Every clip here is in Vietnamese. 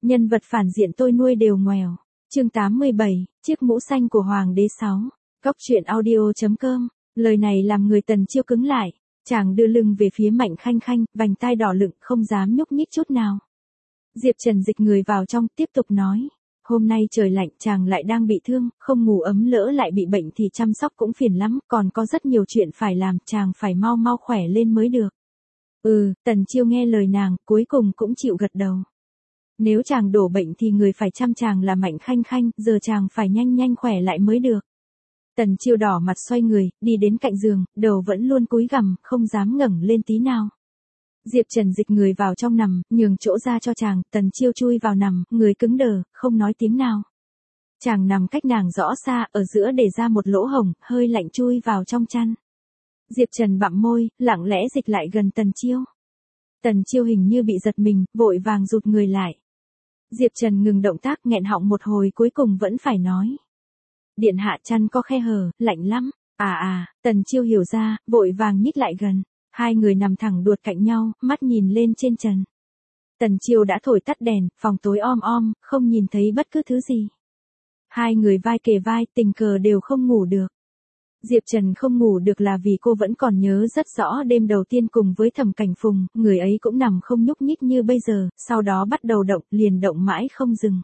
Nhân vật phản diện tôi nuôi đều ngoèo. Chương 87, chiếc mũ xanh của Hoàng đế 6. Góc truyện audio.com. Lời này làm người Tần Chiêu cứng lại. Chàng đưa lưng về phía Mạnh Khanh Khanh, vành tai đỏ lựng, không dám nhúc nhích chút nào. Diệp Trần dịch người vào trong, tiếp tục nói. Hôm nay trời lạnh, chàng lại đang bị thương, không ngủ ấm, lỡ lại bị bệnh thì chăm sóc cũng phiền lắm, còn có rất nhiều chuyện phải làm, chàng phải mau mau khỏe lên mới được. Tần Chiêu nghe lời nàng, cuối cùng cũng chịu gật đầu. Nếu chàng đổ bệnh thì người phải chăm chàng là Mạnh Khanh Khanh, giờ chàng phải nhanh nhanh khỏe lại mới được. Tần Chiêu đỏ mặt xoay người, đi đến cạnh giường, đầu vẫn luôn cúi gằm, không dám ngẩng lên tí nào. Diệp Trần dịch người vào trong nằm, nhường chỗ ra cho chàng, Tần Chiêu chui vào nằm, người cứng đờ, không nói tiếng nào. Chàng nằm cách nàng rõ xa, ở giữa để ra một lỗ hổng, hơi lạnh chui vào trong chăn. Diệp Trần bặm môi, lặng lẽ dịch lại gần Tần Chiêu. Tần Chiêu hình như bị giật mình, vội vàng rụt người lại. Diệp Trần ngừng động tác, nghẹn họng một hồi, cuối cùng vẫn phải nói. Điện hạ, chăn có khe hở, lạnh lắm. Tần Chiêu hiểu ra, vội vàng nhích lại gần. Hai người nằm thẳng đuột cạnh nhau, mắt nhìn lên trên trần. Tần Chiêu đã thổi tắt đèn, phòng tối om om, không nhìn thấy bất cứ thứ gì. Hai người vai kề vai, tình cờ đều không ngủ được. Diệp Trần không ngủ được là vì cô vẫn còn nhớ rất rõ đêm đầu tiên cùng với Thẩm Cảnh Phùng, người ấy cũng nằm không nhúc nhích như bây giờ, sau đó bắt đầu động, liền động mãi không dừng.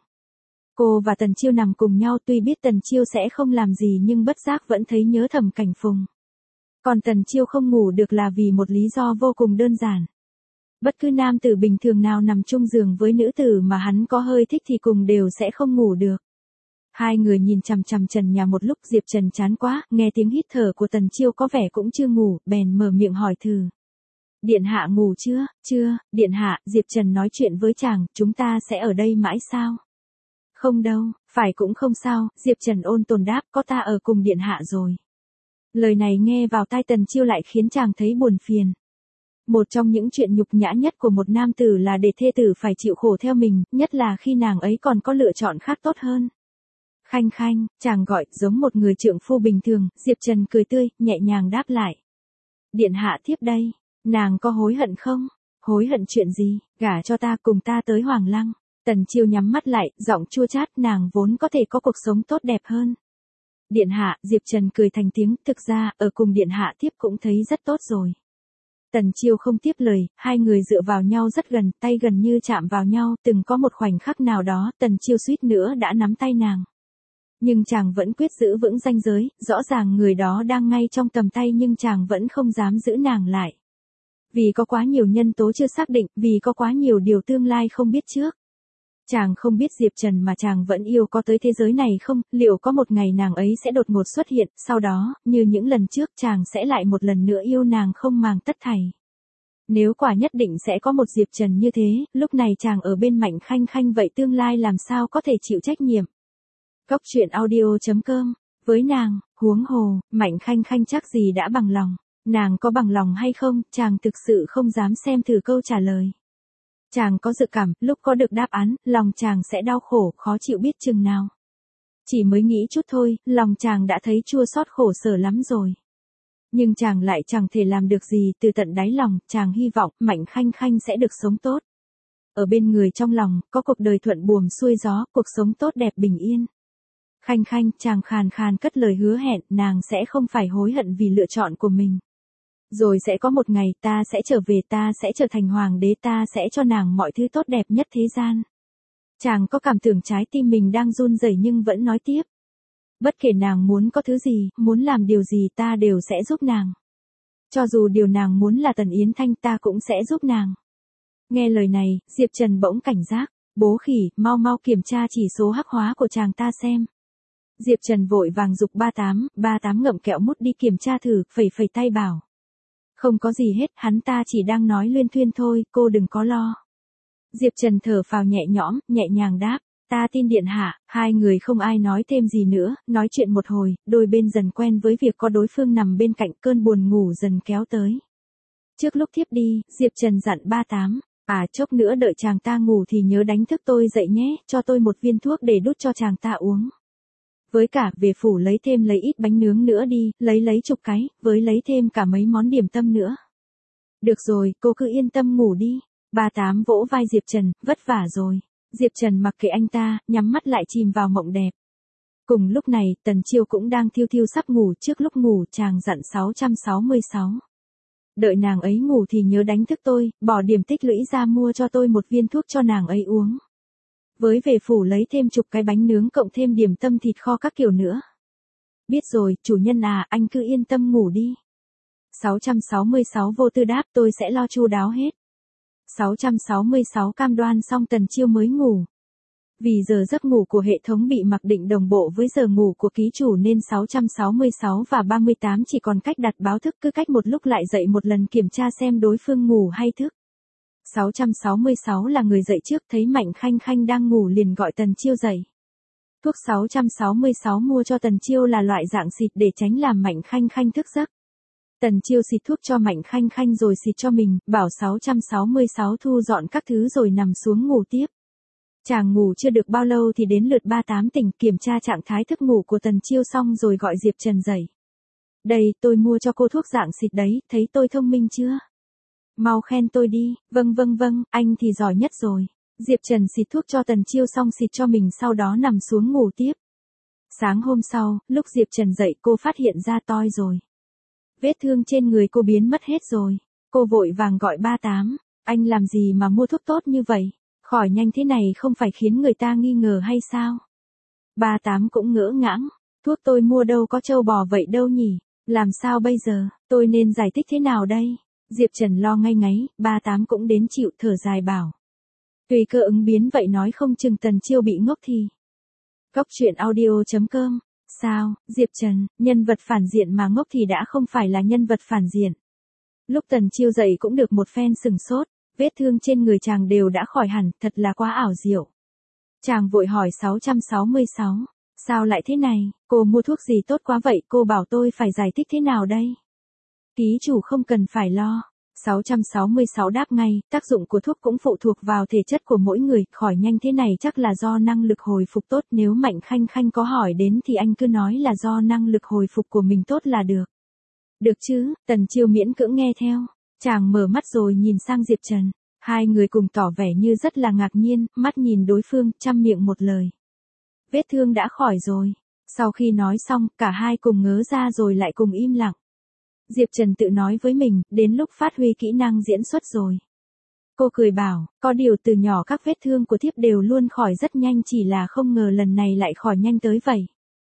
Cô và Tần Chiêu nằm cùng nhau, tuy biết Tần Chiêu sẽ không làm gì nhưng bất giác vẫn thấy nhớ Thẩm Cảnh Phùng. Còn Tần Chiêu không ngủ được là vì một lý do vô cùng đơn giản. Bất cứ nam tử bình thường nào nằm chung giường với nữ tử mà hắn có hơi thích thì cùng đều sẽ không ngủ được. Hai người nhìn chằm chằm trần nhà một lúc, Diệp Trần chán quá, nghe tiếng hít thở của Tần Chiêu có vẻ cũng chưa ngủ, bèn mở miệng hỏi thử. Điện hạ ngủ chưa? Chưa, điện hạ, Diệp Trần nói chuyện với chàng, chúng ta sẽ ở đây mãi sao? Không đâu, phải cũng không sao, Diệp Trần ôn tồn đáp, có ta ở cùng điện hạ rồi. Lời này nghe vào tai Tần Chiêu lại khiến chàng thấy buồn phiền. Một trong những chuyện nhục nhã nhất của một nam tử là để thê tử phải chịu khổ theo mình, nhất là khi nàng ấy còn có lựa chọn khác tốt hơn. Khanh Khanh, chàng gọi, giống một người trượng phu bình thường, Diệp Trần cười tươi, nhẹ nhàng đáp lại. Điện hạ thiếp đây, nàng có hối hận không? Hối hận chuyện gì? Gả cho ta, cùng ta tới Hoàng Lăng. Tần Chiêu nhắm mắt lại, giọng chua chát, nàng vốn có thể có cuộc sống tốt đẹp hơn. Điện hạ, Diệp Trần cười thành tiếng, thực ra, ở cùng điện hạ thiếp cũng thấy rất tốt rồi. Tần Chiêu không tiếp lời, hai người dựa vào nhau rất gần, tay gần như chạm vào nhau, từng có một khoảnh khắc nào đó, Tần Chiêu suýt nữa đã nắm tay nàng. Nhưng chàng vẫn quyết giữ vững ranh giới, rõ ràng người đó đang ngay trong tầm tay nhưng chàng vẫn không dám giữ nàng lại. Vì có quá nhiều nhân tố chưa xác định, vì có quá nhiều điều tương lai không biết trước. Chàng không biết Diệp Trần mà chàng vẫn yêu có tới thế giới này không, liệu có một ngày nàng ấy sẽ đột ngột xuất hiện, sau đó, như những lần trước chàng sẽ lại một lần nữa yêu nàng không màng tất thảy. Nếu quả nhất định sẽ có một Diệp Trần như thế, lúc này chàng ở bên Mạnh Khanh Khanh vậy tương lai làm sao có thể chịu trách nhiệm. Góc truyện audio.com, với nàng, huống hồ, Mạnh Khanh Khanh chắc gì đã bằng lòng, nàng có bằng lòng hay không, chàng thực sự không dám xem thử câu trả lời. Chàng có dự cảm, lúc có được đáp án, lòng chàng sẽ đau khổ, khó chịu biết chừng nào. Chỉ mới nghĩ chút thôi, lòng chàng đã thấy chua xót khổ sở lắm rồi. Nhưng chàng lại chẳng thể làm được gì, từ tận đáy lòng, chàng hy vọng, Mạnh Khanh Khanh sẽ được sống tốt. Ở bên người trong lòng, có cuộc đời thuận buồm xuôi gió, cuộc sống tốt đẹp bình yên. Khanh Khanh, chàng khàn khàn cất lời hứa hẹn, nàng sẽ không phải hối hận vì lựa chọn của mình. Rồi sẽ có một ngày ta sẽ trở về, ta sẽ trở thành hoàng đế, ta sẽ cho nàng mọi thứ tốt đẹp nhất thế gian. Chàng có cảm tưởng trái tim mình đang run rẩy nhưng vẫn nói tiếp. Bất kể nàng muốn có thứ gì, muốn làm điều gì ta đều sẽ giúp nàng. Cho dù điều nàng muốn là Tần Yến Thanh ta cũng sẽ giúp nàng. Nghe lời này, Diệp Trần bỗng cảnh giác. Bố khỉ, mau mau kiểm tra chỉ số hắc hóa của chàng ta xem. Diệp Trần vội vàng giục 38 ngậm kẹo mút đi kiểm tra thử, phẩy phẩy tay bảo. Không có gì hết, hắn ta chỉ đang nói luyên thuyên thôi, cô đừng có lo. Diệp Trần thở phào nhẹ nhõm, nhẹ nhàng đáp, ta tin điện hạ. Hai người không ai nói thêm gì nữa, nói chuyện một hồi, đôi bên dần quen với việc có đối phương nằm bên cạnh, cơn buồn ngủ dần kéo tới. Trước lúc thiếp đi, Diệp Trần dặn 38, chốc nữa đợi chàng ta ngủ thì nhớ đánh thức tôi dậy nhé, cho tôi một viên thuốc để đút cho chàng ta uống. Với cả, về phủ lấy ít bánh nướng nữa đi, lấy chục cái, với lấy thêm cả mấy món điểm tâm nữa. Được rồi, cô cứ yên tâm ngủ đi. 38 vỗ vai Diệp Trần, vất vả rồi. Diệp Trần mặc kệ anh ta, nhắm mắt lại chìm vào mộng đẹp. Cùng lúc này, Tần Chiêu cũng đang thiêu thiêu sắp ngủ, trước lúc ngủ chàng dặn 666. Đợi nàng ấy ngủ thì nhớ đánh thức tôi, bỏ điểm tích lũy ra mua cho tôi một viên thuốc cho nàng ấy uống. Với về phủ lấy thêm chục cái bánh nướng cộng thêm điểm tâm thịt kho các kiểu nữa. Biết rồi, chủ nhân à, anh cứ yên tâm ngủ đi. 666 vô tư đáp, tôi sẽ lo chu đáo hết. 666 cam đoan xong Tần Chiêu mới ngủ. Vì giờ giấc ngủ của hệ thống bị mặc định đồng bộ với giờ ngủ của ký chủ nên 666 và 38 chỉ còn cách đặt báo thức, cứ cách một lúc lại dậy một lần kiểm tra xem đối phương ngủ hay thức. 666 là người dậy trước, thấy Mạnh Khanh Khanh đang ngủ liền gọi Tần Chiêu dậy. Thuốc 666 mua cho Tần Chiêu là loại dạng xịt để tránh làm Mạnh Khanh Khanh thức giấc. Tần Chiêu xịt thuốc cho Mạnh Khanh Khanh rồi xịt cho mình, bảo 666 thu dọn các thứ rồi nằm xuống ngủ tiếp. Chàng ngủ chưa được bao lâu thì đến lượt 38 tỉnh, kiểm tra trạng thái thức ngủ của Tần Chiêu xong rồi gọi Diệp Trần dậy. Đây, tôi mua cho cô thuốc dạng xịt đấy, thấy tôi thông minh chưa? Mau khen tôi đi, vâng, anh thì giỏi nhất rồi. Diệp Trần xịt thuốc cho Tần Chiêu xong xịt cho mình sau đó nằm xuống ngủ tiếp. Sáng hôm sau, lúc Diệp Trần dậy cô phát hiện ra toi rồi. Vết thương trên người cô biến mất hết rồi. Cô vội vàng gọi 38, anh làm gì mà mua thuốc tốt như vậy? Khỏi nhanh thế này không phải khiến người ta nghi ngờ hay sao? 38 cũng ngỡ ngãng, thuốc tôi mua đâu có trâu bò vậy đâu nhỉ? Làm sao bây giờ, tôi nên giải thích thế nào đây? Diệp Trần lo ngay ngáy, 38 cũng đến chịu, thở dài bảo. Tùy cơ ứng biến vậy nói không chừng Tần Chiêu bị ngốc thì. Cóc truyện audio.com. Sao, Diệp Trần, nhân vật phản diện mà ngốc thì đã không phải là nhân vật phản diện. Lúc Tần Chiêu dậy cũng được một phen sừng sốt, vết thương trên người chàng đều đã khỏi hẳn, thật là quá ảo diệu. Chàng vội hỏi 666, sao lại thế này, cô mua thuốc gì tốt quá vậy, cô bảo tôi phải giải thích thế nào đây? Ký chủ không cần phải lo. 666 đáp ngay, tác dụng của thuốc cũng phụ thuộc vào thể chất của mỗi người, khỏi nhanh thế này chắc là do năng lực hồi phục tốt, nếu Mạnh Khanh Khanh có hỏi đến thì anh cứ nói là do năng lực hồi phục của mình tốt là được. Được chứ, Tần Chiêu miễn cưỡng nghe theo, chàng mở mắt rồi nhìn sang Diệp Trần, hai người cùng tỏ vẻ như rất là ngạc nhiên, mắt nhìn đối phương, chăm miệng một lời. Vết thương đã khỏi rồi. Sau khi nói xong, cả hai cùng ngớ ra rồi lại cùng im lặng. Diệp Trần tự nói với mình, đến lúc phát huy kỹ năng diễn xuất rồi. Cô cười bảo, có điều từ nhỏ các vết thương của thiếp đều luôn khỏi rất nhanh, chỉ là không ngờ lần này lại khỏi nhanh tới vậy.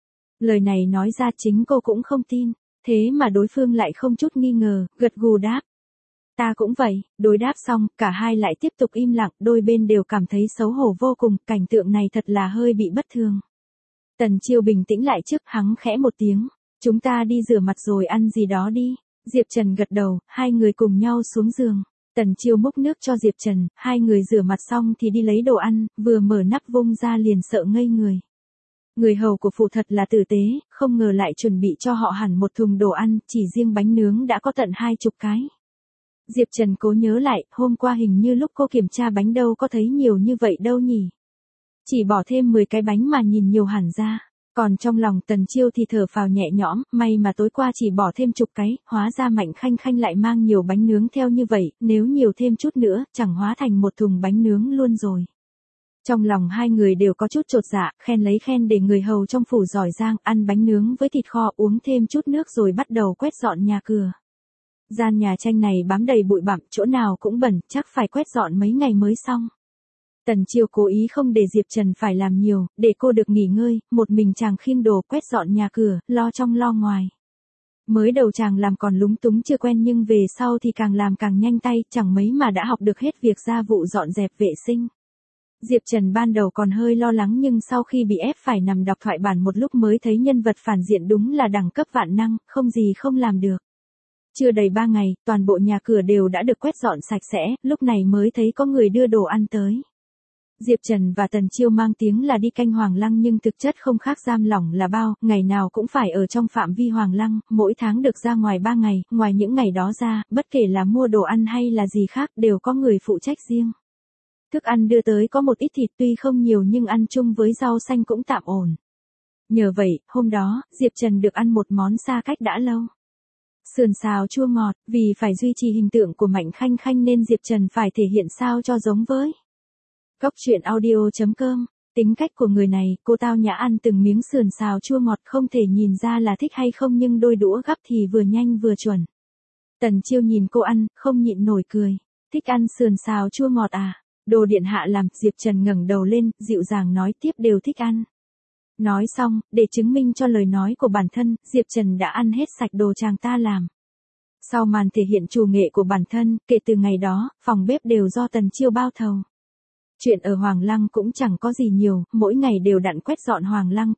Lời này nói ra chính cô cũng không tin, thế mà đối phương lại không chút nghi ngờ, gật gù đáp. Ta cũng vậy, đối đáp xong, cả hai lại tiếp tục im lặng, đôi bên đều cảm thấy xấu hổ vô cùng, cảnh tượng này thật là hơi bị bất thường. Tần Chiêu bình tĩnh lại trước, hắng khẽ một tiếng. Chúng ta đi rửa mặt rồi ăn gì đó đi. Diệp Trần gật đầu, hai người cùng nhau xuống giường. Tần Chiêu múc nước cho Diệp Trần, hai người rửa mặt xong thì đi lấy đồ ăn, vừa mở nắp vung ra liền sợ ngây người. Người hầu của phụ thật là tử tế, không ngờ lại chuẩn bị cho họ hẳn một thùng đồ ăn, chỉ riêng bánh nướng đã có tận 20 cái. Diệp Trần cố nhớ lại, hôm qua hình như lúc cô kiểm tra bánh đâu có thấy nhiều như vậy đâu nhỉ. Chỉ bỏ thêm 10 cái bánh mà nhìn nhiều hẳn ra. Còn trong lòng Tần Chiêu thì thở phào nhẹ nhõm, may mà tối qua chỉ bỏ thêm chục cái, hóa ra Mạnh Khanh Khanh lại mang nhiều bánh nướng theo như vậy, nếu nhiều thêm chút nữa, chẳng hóa thành một thùng bánh nướng luôn rồi. Trong lòng hai người đều có chút chột dạ, khen lấy khen để người hầu trong phủ giỏi giang, ăn bánh nướng với thịt kho, uống thêm chút nước rồi bắt đầu quét dọn nhà cửa. Gian nhà tranh này bám đầy bụi bặm, chỗ nào cũng bẩn, chắc phải quét dọn mấy ngày mới xong. Tần Chiêu cố ý không để Diệp Trần phải làm nhiều, để cô được nghỉ ngơi, một mình chàng khiêng đồ quét dọn nhà cửa, lo trong lo ngoài. Mới đầu chàng làm còn lúng túng chưa quen nhưng về sau thì càng làm càng nhanh tay, chẳng mấy mà đã học được hết việc gia vụ dọn dẹp vệ sinh. Diệp Trần ban đầu còn hơi lo lắng nhưng sau khi bị ép phải nằm đọc thoại bản một lúc mới thấy nhân vật phản diện đúng là đẳng cấp vạn năng, không gì không làm được. Chưa đầy 3 ngày, toàn bộ nhà cửa đều đã được quét dọn sạch sẽ, lúc này mới thấy có người đưa đồ ăn tới. Diệp Trần và Tần Chiêu mang tiếng là đi canh Hoàng Lăng nhưng thực chất không khác giam lỏng là bao, ngày nào cũng phải ở trong phạm vi Hoàng Lăng, mỗi tháng được ra ngoài 3 ngày, ngoài những ngày đó ra, bất kể là mua đồ ăn hay là gì khác đều có người phụ trách riêng. Thức ăn đưa tới có một ít thịt tuy không nhiều nhưng ăn chung với rau xanh cũng tạm ổn. Nhờ vậy, hôm đó, Diệp Trần được ăn một món xa cách đã lâu. Sườn xào chua ngọt, vì phải duy trì hình tượng của Mạnh Khanh Khanh nên Diệp Trần phải thể hiện sao cho giống với Cóc truyện audio.com. Tính cách của người này, cô tao nhã ăn từng miếng sườn xào chua ngọt không thể nhìn ra là thích hay không nhưng đôi đũa gắp thì vừa nhanh vừa chuẩn. Tần Chiêu nhìn cô ăn, không nhịn nổi cười. Thích ăn sườn xào chua ngọt à? Đồ điện hạ làm, Diệp Trần ngẩng đầu lên, dịu dàng nói tiếp đều thích ăn. Nói xong, để chứng minh cho lời nói của bản thân, Diệp Trần đã ăn hết sạch đồ chàng ta làm. Sau màn thể hiện trù nghệ của bản thân, kể từ ngày đó, phòng bếp đều do Tần Chiêu bao thầu. Chuyện ở Hoàng Lăng cũng chẳng có gì nhiều, mỗi ngày đều đặn quét dọn Hoàng Lăng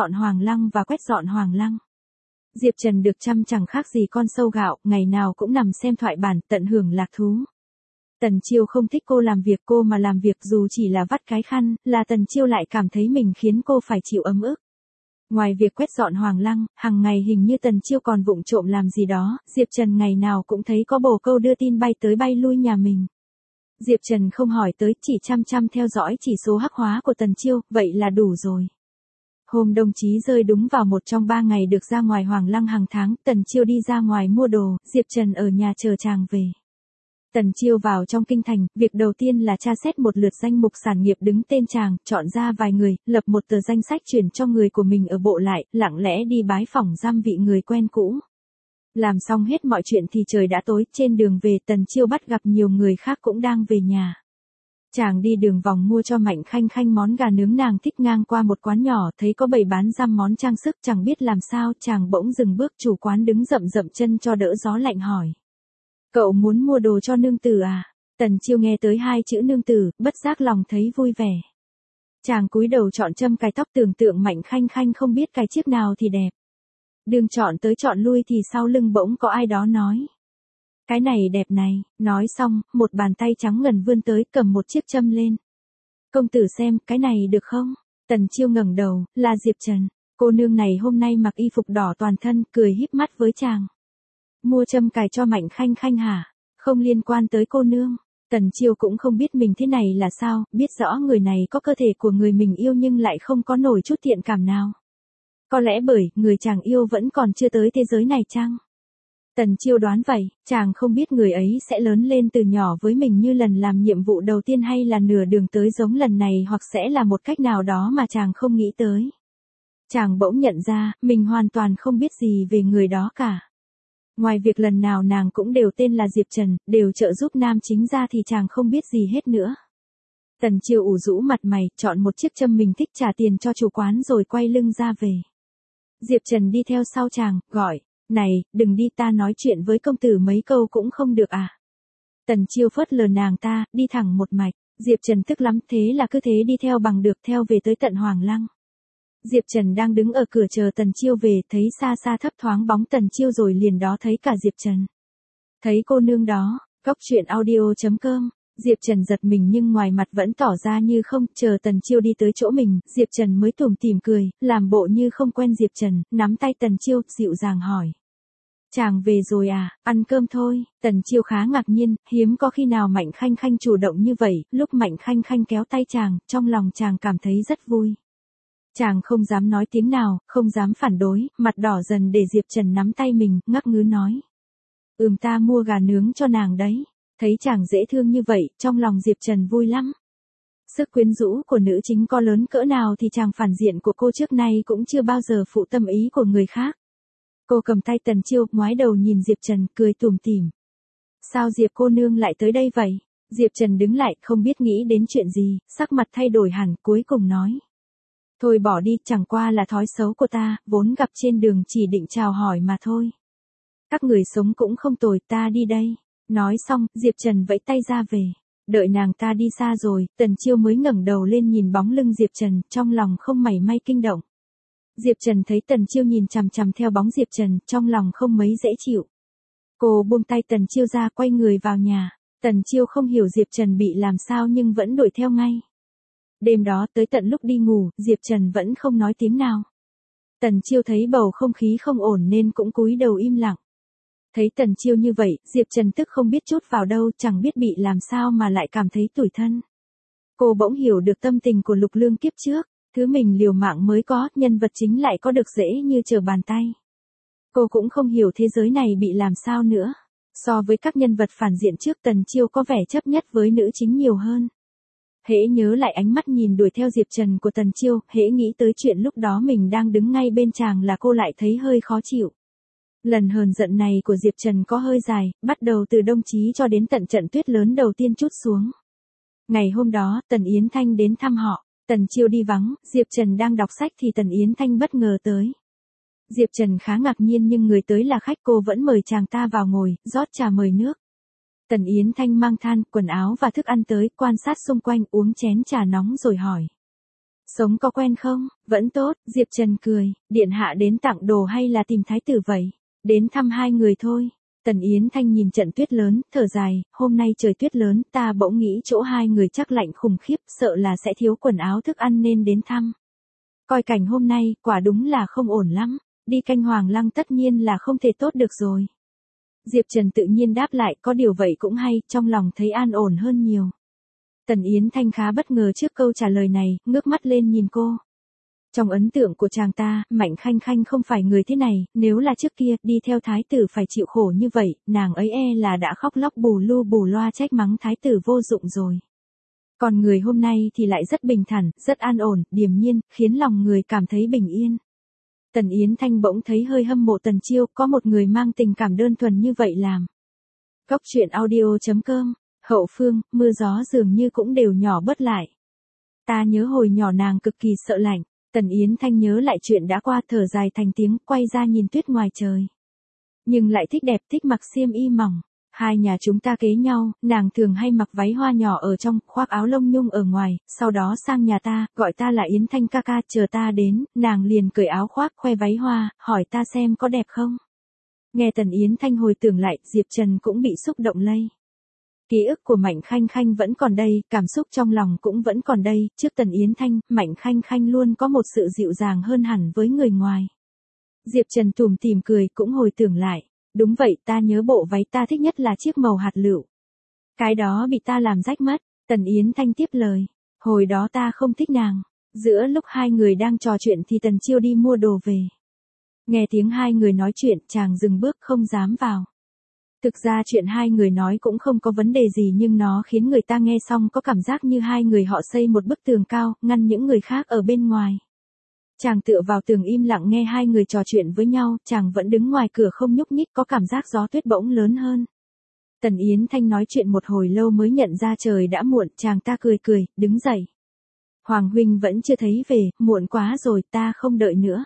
và quét dọn Hoàng Lăng. Diệp Trần được chăm chẳng khác gì con sâu gạo, ngày nào cũng nằm xem thoại bản, tận hưởng lạc thú. Tần Chiêu không thích cô làm việc cô mà làm việc dù chỉ là vắt cái khăn, là Tần Chiêu lại cảm thấy mình khiến cô phải chịu ấm ức. Ngoài việc quét dọn Hoàng Lăng, hàng ngày hình như Tần Chiêu còn vụng trộm làm gì đó, Diệp Trần ngày nào cũng thấy có bồ câu đưa tin bay tới bay lui nhà mình. Diệp Trần không hỏi tới, chỉ chăm chăm theo dõi chỉ số hắc hóa của Tần Chiêu, vậy là đủ rồi. Hôm đồng chí rơi đúng vào một trong 3 ngày được ra ngoài Hoàng Lăng hàng tháng, Tần Chiêu đi ra ngoài mua đồ, Diệp Trần ở nhà chờ chàng về. Tần Chiêu vào trong kinh thành, việc đầu tiên là tra xét một lượt danh mục sản nghiệp đứng tên chàng, chọn ra vài người, lập một tờ danh sách chuyển cho người của mình ở bộ lại, lặng lẽ đi bái phỏng giam vị người quen cũ. Làm xong hết mọi chuyện thì trời đã tối, trên đường về Tần Chiêu bắt gặp nhiều người khác cũng đang về nhà. Chàng đi đường vòng mua cho Mạnh Khanh Khanh món gà nướng nàng thích, ngang qua một quán nhỏ thấy có bày bán giam món trang sức, chẳng biết làm sao, chàng bỗng dừng bước, chủ quán đứng rậm rậm chân cho đỡ gió lạnh hỏi. Cậu muốn mua đồ cho nương tử à? Tần Chiêu nghe tới 2 chữ nương tử, bất giác lòng thấy vui vẻ. Chàng cúi đầu chọn châm cài tóc, tưởng tượng Mạnh Khanh Khanh không biết cài chiếc nào thì đẹp. Đường chọn tới chọn lui thì sau lưng bỗng có ai đó nói. Cái này đẹp này, nói xong, một bàn tay trắng ngần vươn tới cầm một chiếc châm lên. Công tử xem, cái này được không? Tần Chiêu ngẩng đầu, là Diệp Trần. Cô nương này hôm nay mặc y phục đỏ toàn thân, cười híp mắt với chàng. Mua châm cài cho Mạnh Khanh Khanh hả? Không liên quan tới cô nương. Tần Chiêu cũng không biết mình thế này là sao, biết rõ người này có cơ thể của người mình yêu nhưng lại không có nổi chút thiện cảm nào. Có lẽ bởi, người chàng yêu vẫn còn chưa tới thế giới này chăng? Tần Chiêu đoán vậy, chàng không biết người ấy sẽ lớn lên từ nhỏ với mình như lần làm nhiệm vụ đầu tiên hay là nửa đường tới giống lần này, hoặc sẽ là một cách nào đó mà chàng không nghĩ tới. Chàng bỗng nhận ra, mình hoàn toàn không biết gì về người đó cả. Ngoài việc lần nào nàng cũng đều tên là Diệp Trần, đều trợ giúp nam chính ra thì chàng không biết gì hết nữa. Tần Chiêu ủ rũ mặt mày, chọn một chiếc châm mình thích, trả tiền cho chủ quán rồi quay lưng ra về. Diệp Trần đi theo sau chàng, gọi, này, đừng đi, ta nói chuyện với công tử mấy câu cũng không được à? Tần Chiêu phớt lờ nàng ta, đi thẳng một mạch. Diệp Trần tức lắm, thế là cứ thế đi theo bằng được, theo về tới tận Hoàng Lăng. Diệp Trần đang đứng ở cửa chờ Tần Chiêu về, thấy xa xa thấp thoáng bóng Tần Chiêu rồi liền đó thấy cả Diệp Trần. Thấy cô nương đó, Cóc truyện audio.com. Diệp Trần giật mình nhưng ngoài mặt vẫn tỏ ra như không, chờ Tần Chiêu đi tới chỗ mình, Diệp Trần mới tủm tỉm cười, làm bộ như không quen Diệp Trần, nắm tay Tần Chiêu, dịu dàng hỏi. Chàng về rồi à, ăn cơm thôi. Tần Chiêu khá ngạc nhiên, hiếm có khi nào Mạnh Khanh Khanh chủ động như vậy, lúc Mạnh Khanh Khanh kéo tay chàng, trong lòng chàng cảm thấy rất vui. Chàng không dám nói tiếng nào, không dám phản đối, mặt đỏ dần để Diệp Trần nắm tay mình, ngắc ngứ nói. Ta mua gà nướng cho nàng đấy. Thấy chàng dễ thương như vậy, trong lòng Diệp Trần vui lắm. Sức quyến rũ của nữ chính có lớn cỡ nào thì chàng phản diện của cô trước nay cũng chưa bao giờ phụ tâm ý của người khác. Cô cầm tay Tần Chiêu, ngoái đầu nhìn Diệp Trần, cười tủm tỉm. Sao Diệp cô nương lại tới đây vậy? Diệp Trần đứng lại, không biết nghĩ đến chuyện gì, sắc mặt thay đổi hẳn, cuối cùng nói. Thôi bỏ đi, chẳng qua là thói xấu của ta, vốn gặp trên đường chỉ định chào hỏi mà thôi. Các người sống cũng không tồi, ta đi đây. Nói xong, Diệp Trần vẫy tay ra về. Đợi nàng ta đi xa rồi, Tần Chiêu mới ngẩng đầu lên nhìn bóng lưng Diệp Trần, trong lòng không mảy may kinh động. Diệp Trần thấy Tần Chiêu nhìn chằm chằm theo bóng Diệp Trần, trong lòng không mấy dễ chịu. Cô buông tay Tần Chiêu ra, quay người vào nhà. Tần Chiêu không hiểu Diệp Trần bị làm sao nhưng vẫn đuổi theo ngay. Đêm đó tới tận lúc đi ngủ, Diệp Trần vẫn không nói tiếng nào. Tần Chiêu thấy bầu không khí không ổn nên cũng cúi đầu im lặng. Thấy Tần Chiêu như vậy, Diệp Trần tức không biết chút vào đâu, chẳng biết bị làm sao mà lại cảm thấy tủi thân. Cô bỗng hiểu được tâm tình của Lục Lương kiếp trước, thứ mình liều mạng mới có, nhân vật chính lại có được dễ như trở bàn tay. Cô cũng không hiểu thế giới này bị làm sao nữa. So với các nhân vật phản diện trước, Tần Chiêu có vẻ chấp nhất với nữ chính nhiều hơn. Hễ nhớ lại ánh mắt nhìn đuổi theo Diệp Trần của Tần Chiêu, hễ nghĩ tới chuyện lúc đó mình đang đứng ngay bên chàng là cô lại thấy hơi khó chịu. Lần hờn giận này của Diệp Trần có hơi dài, bắt đầu từ Đông Chí cho đến tận trận tuyết lớn đầu tiên trút xuống. Ngày hôm đó, Tần Yến Thanh đến thăm họ, Tần Chiêu đi vắng, Diệp Trần đang đọc sách thì Tần Yến Thanh bất ngờ tới. Diệp Trần khá ngạc nhiên nhưng người tới là khách, cô vẫn mời chàng ta vào ngồi, rót trà mời nước. Tần Yến Thanh mang than, quần áo và thức ăn tới, quan sát xung quanh, uống chén trà nóng rồi hỏi. Sống có quen không? Vẫn tốt, Diệp Trần cười, điện hạ đến tặng đồ hay là tìm thái tử vậy? Đến thăm hai người thôi. Tần Yến Thanh nhìn trận tuyết lớn, thở dài, hôm nay trời tuyết lớn, ta bỗng nghĩ chỗ hai người chắc lạnh khủng khiếp, sợ là sẽ thiếu quần áo thức ăn nên đến thăm. Coi cảnh hôm nay, quả đúng là không ổn lắm, đi canh Hoàng Lăng tất nhiên là không thể tốt được rồi. Diệp Trần tự nhiên đáp lại, có điều vậy cũng hay, trong lòng thấy an ổn hơn nhiều. Tần Yến Thanh khá bất ngờ trước câu trả lời này, ngước mắt lên nhìn cô. Trong ấn tượng của chàng ta, Mạnh Khanh Khanh không phải người thế này, nếu là trước kia, đi theo thái tử phải chịu khổ như vậy, nàng ấy là đã khóc lóc bù lu bù loa trách mắng thái tử vô dụng rồi. Còn người hôm nay thì lại rất bình thản, rất an ổn, điềm nhiên, khiến lòng người cảm thấy bình yên. Tần Yến Thanh bỗng thấy hơi hâm mộ Tần Chiêu, có một người mang tình cảm đơn thuần như vậy làm. Góc truyện audio.com, hậu phương, mưa gió dường như cũng đều nhỏ bớt lại. Ta nhớ hồi nhỏ nàng cực kỳ sợ lạnh. Tần Yến Thanh nhớ lại chuyện đã qua, thở dài thành tiếng, quay ra nhìn tuyết ngoài trời. Nhưng lại thích đẹp, thích mặc xiêm y mỏng. Hai nhà chúng ta kế nhau, nàng thường hay mặc váy hoa nhỏ ở trong, khoác áo lông nhung ở ngoài, sau đó sang nhà ta, gọi ta là Yến Thanh ca ca, chờ ta đến, nàng liền cởi áo khoác, khoe váy hoa, hỏi ta xem có đẹp không. Nghe Tần Yến Thanh hồi tưởng lại, Diệp Trần cũng bị xúc động lây. Ký ức của Mạnh Khanh Khanh vẫn còn đây, cảm xúc trong lòng cũng vẫn còn đây, trước Tần Yến Thanh, Mạnh Khanh Khanh luôn có một sự dịu dàng hơn hẳn với người ngoài. Diệp Trần tủm tỉm cười, cũng hồi tưởng lại. Đúng vậy, ta nhớ bộ váy ta thích nhất là chiếc màu hạt lựu. Cái đó bị ta làm rách mất. Tần Yến Thanh tiếp lời. Hồi đó ta không thích nàng. Giữa lúc hai người đang trò chuyện thì Tần Chiêu đi mua đồ về. Nghe tiếng hai người nói chuyện, chàng dừng bước không dám vào. Thực ra chuyện hai người nói cũng không có vấn đề gì nhưng nó khiến người ta nghe xong có cảm giác như hai người họ xây một bức tường cao, ngăn những người khác ở bên ngoài. Chàng tựa vào tường im lặng nghe hai người trò chuyện với nhau, chàng vẫn đứng ngoài cửa không nhúc nhích, có cảm giác gió tuyết bỗng lớn hơn. Tần Yến Thanh nói chuyện một hồi lâu mới nhận ra trời đã muộn, chàng ta cười cười, đứng dậy. Hoàng huynh vẫn chưa thấy về, muộn quá rồi, ta không đợi nữa.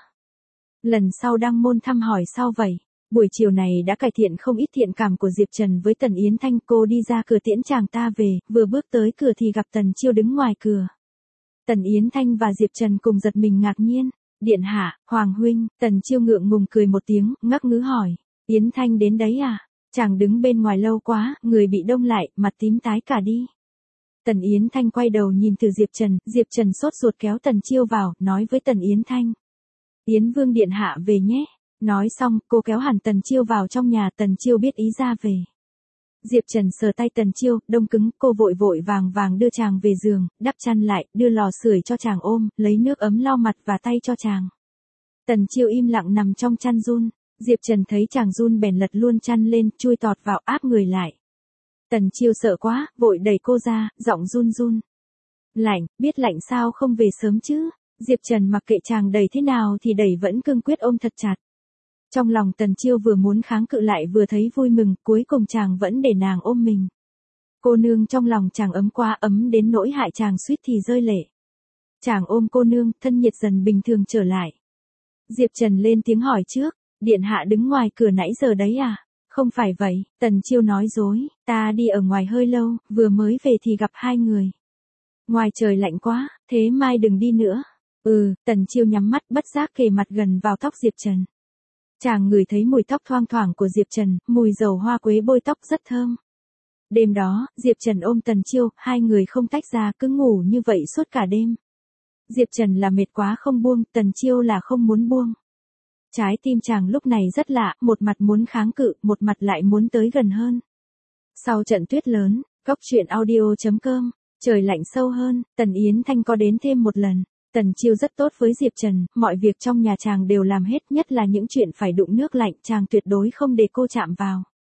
Lần sau đăng môn thăm hỏi sau vậy. Buổi chiều này đã cải thiện không ít thiện cảm của Diệp Trần với Tần Yến Thanh, cô đi ra cửa tiễn chàng ta về, vừa bước tới cửa thì gặp Tần Chiêu đứng ngoài cửa. Tần Yến Thanh và Diệp Trần cùng giật mình ngạc nhiên. Điện hạ, Hoàng huynh, Tần Chiêu ngượng ngùng cười một tiếng, ngắc ngứ hỏi. Yến Thanh đến đấy à? Chàng đứng bên ngoài lâu quá, người bị đông lại, mặt tím tái cả đi. Tần Yến Thanh quay đầu nhìn từ Diệp Trần sốt ruột kéo Tần Chiêu vào, nói với Tần Yến Thanh. Yến Vương điện hạ về nhé. Nói xong, cô kéo hẳn Tần Chiêu vào trong nhà, Tần Chiêu biết ý ra về. Diệp Trần sờ tay Tần Chiêu, đông cứng, cô vội vội vàng vàng đưa chàng về giường, đắp chăn lại, đưa lò sưởi cho chàng ôm, lấy nước ấm lau mặt và tay cho chàng. Tần Chiêu im lặng nằm trong chăn run, Diệp Trần thấy chàng run bèn lật luôn chăn lên, chui tọt vào áp người lại. Tần Chiêu sợ quá, vội đẩy cô ra, giọng run run. Lạnh, biết lạnh sao không về sớm chứ? Diệp Trần mặc kệ chàng đẩy thế nào thì đẩy vẫn cương quyết ôm thật chặt. Trong lòng Tần Chiêu vừa muốn kháng cự lại vừa thấy vui mừng, cuối cùng chàng vẫn để nàng ôm mình. Cô nương trong lòng chàng ấm quá, ấm đến nỗi hại chàng suýt thì rơi lệ. Chàng ôm cô nương, thân nhiệt dần bình thường trở lại. Diệp Trần lên tiếng hỏi trước, điện hạ đứng ngoài cửa nãy giờ đấy à? Không phải vậy, Tần Chiêu nói dối, ta đi ở ngoài hơi lâu, vừa mới về thì gặp hai người. Ngoài trời lạnh quá, thế mai đừng đi nữa. Tần Chiêu nhắm mắt bất giác kề mặt gần vào tóc Diệp Trần. Chàng ngửi thấy mùi tóc thoang thoảng của Diệp Trần, mùi dầu hoa quế bôi tóc rất thơm. Đêm đó, Diệp Trần ôm Tần Chiêu, hai người không tách ra, cứ ngủ như vậy suốt cả đêm. Diệp Trần là mệt quá không buông, Tần Chiêu là không muốn buông. Trái tim chàng lúc này rất lạ, một mặt muốn kháng cự, một mặt lại muốn tới gần hơn. Sau trận tuyết lớn, góc truyện audio.com, trời lạnh sâu hơn, Tần Yến Thanh có đến thêm một lần. Tần Chiêu rất tốt với Diệp Trần, mọi việc trong nhà chàng đều làm hết, nhất là những chuyện phải đụng nước lạnh, chàng tuyệt đối không để cô chạm vào.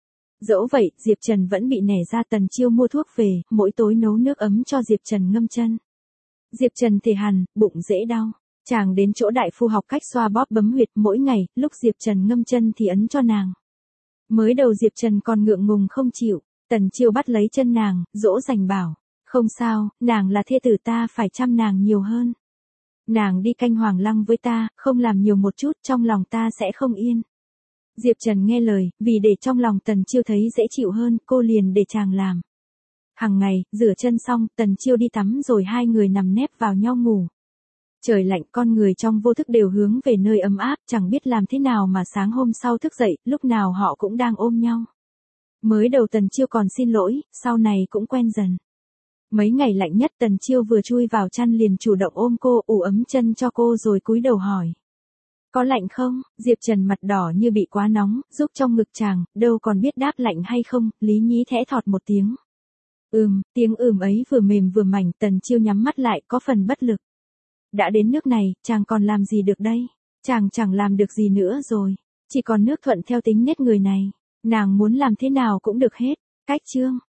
Dẫu vậy, Diệp Trần vẫn bị nể ra. Tần Chiêu mua thuốc về, mỗi tối nấu nước ấm cho Diệp Trần ngâm chân. Diệp Trần thì hằn, bụng dễ đau. Chàng đến chỗ đại phu học cách xoa bóp bấm huyệt mỗi ngày, lúc Diệp Trần ngâm chân thì ấn cho nàng. Mới đầu Diệp Trần còn ngượng ngùng không chịu, Tần Chiêu bắt lấy chân nàng, dỗ dành bảo. Không sao, nàng là thê tử ta, phải chăm nàng nhiều hơn. Nàng đi canh Hoàng Lăng với ta, không làm nhiều một chút, trong lòng ta sẽ không yên. Diệp Trần nghe lời, vì để trong lòng Tần Chiêu thấy dễ chịu hơn, cô liền để chàng làm. Hằng ngày, rửa chân xong, Tần Chiêu đi tắm rồi hai người nằm nép vào nhau ngủ. Trời lạnh, con người trong vô thức đều hướng về nơi ấm áp, chẳng biết làm thế nào mà sáng hôm sau thức dậy, lúc nào họ cũng đang ôm nhau. Mới đầu Tần Chiêu còn xin lỗi, sau này cũng quen dần. Mấy ngày lạnh nhất Tần Chiêu vừa chui vào chăn liền chủ động ôm cô, ủ ấm chân cho cô rồi cúi đầu hỏi. Có lạnh không? Diệp Trần mặt đỏ như bị quá nóng, giúp trong ngực chàng, đâu còn biết đáp lạnh hay không, Lý Nhí thẽ thọt một tiếng. Tiếng ấy vừa mềm vừa mảnh. Tần Chiêu nhắm mắt lại, có phần bất lực. Đã đến nước này, chàng còn làm gì được đây? Chàng chẳng làm được gì nữa rồi. Chỉ còn nước thuận theo tính nết người này. Nàng muốn làm thế nào cũng được hết. Cách chương